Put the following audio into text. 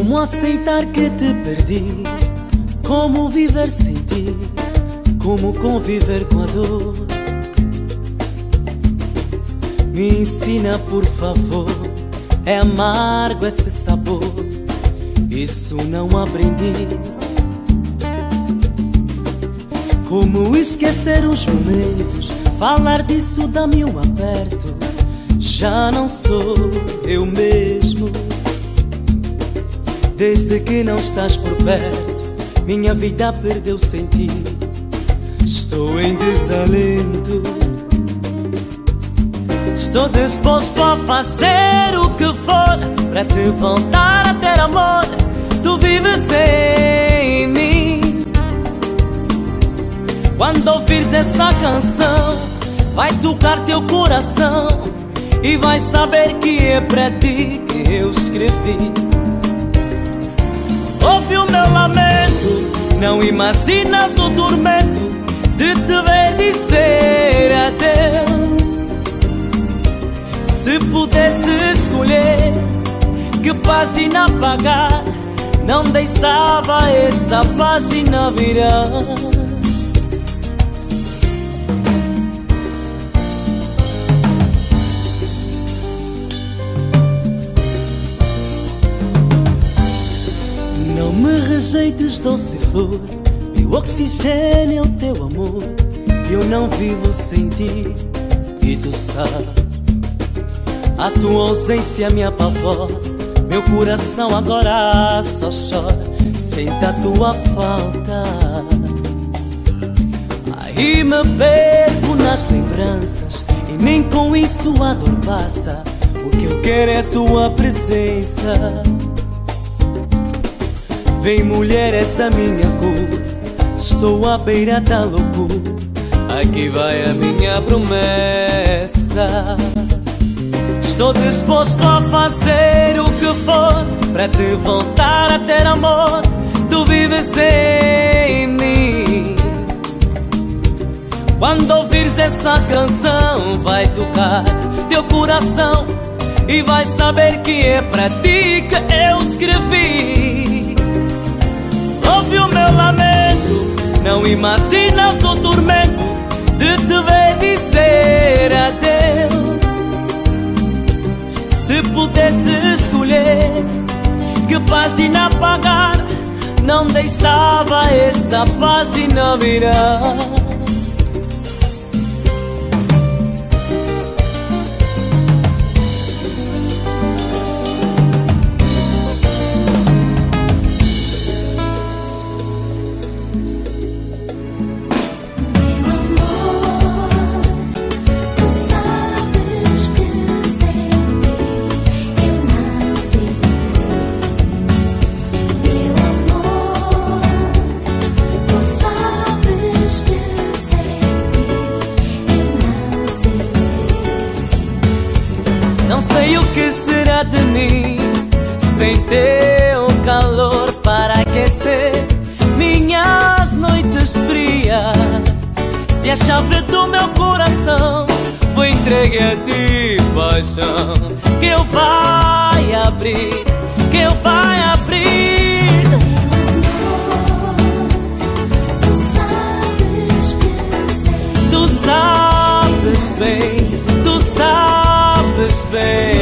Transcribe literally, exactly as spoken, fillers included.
Como aceitar que te perdi? Como viver sem ti? Como conviver com a dor? Me ensina, por favor. É amargo esse sabor, isso não aprendi. Como esquecer os momentos? Falar disso dá-me um aperto. Já não sou eu mesmo. Desde que não estás por perto, minha vida perdeu sentido. Estou em desalento. Estou disposto a fazer o que for para te voltar a ter amor. Tu vives sem mim. Quando ouvires essa canção, vai tocar teu coração e vai saber que é para ti que eu escrevi. Ouve o meu lamento, não imaginas o tormento de te ver dizer adeus. Se pudesse escolher que página apagar, não deixava esta página virar. Não me rejeites, doce flor, meu oxigênio é o teu amor. Eu não vivo sem ti e tu sabes. A tua ausência me apavora, meu coração agora só chora. Sente a tua falta. Aí me perco nas lembranças e nem com isso a dor passa. O que eu quero é tua presença. Vem, mulher, essa minha cor, estou à beira da loucura. Aqui vai a minha promessa. Estou disposto a fazer o que for para te voltar a ter amor. Tu vives sem mim. Quando ouvires essa canção, vai tocar teu coração e vai saber que é para ti que eu escrevi. Ouve o meu lamento, não imaginas o tormento de te ver dizer adeus. Se pudesse escolher que página apagar, não deixava esta página virar. Não sei o que será de mim sem teu calor para aquecer minhas noites frias. Se a chave do meu coração foi entregue a ti, paixão, que eu vai abrir, que eu vai abrir. Tu sabes que sei. Tu sabes bem, tu sabes bem.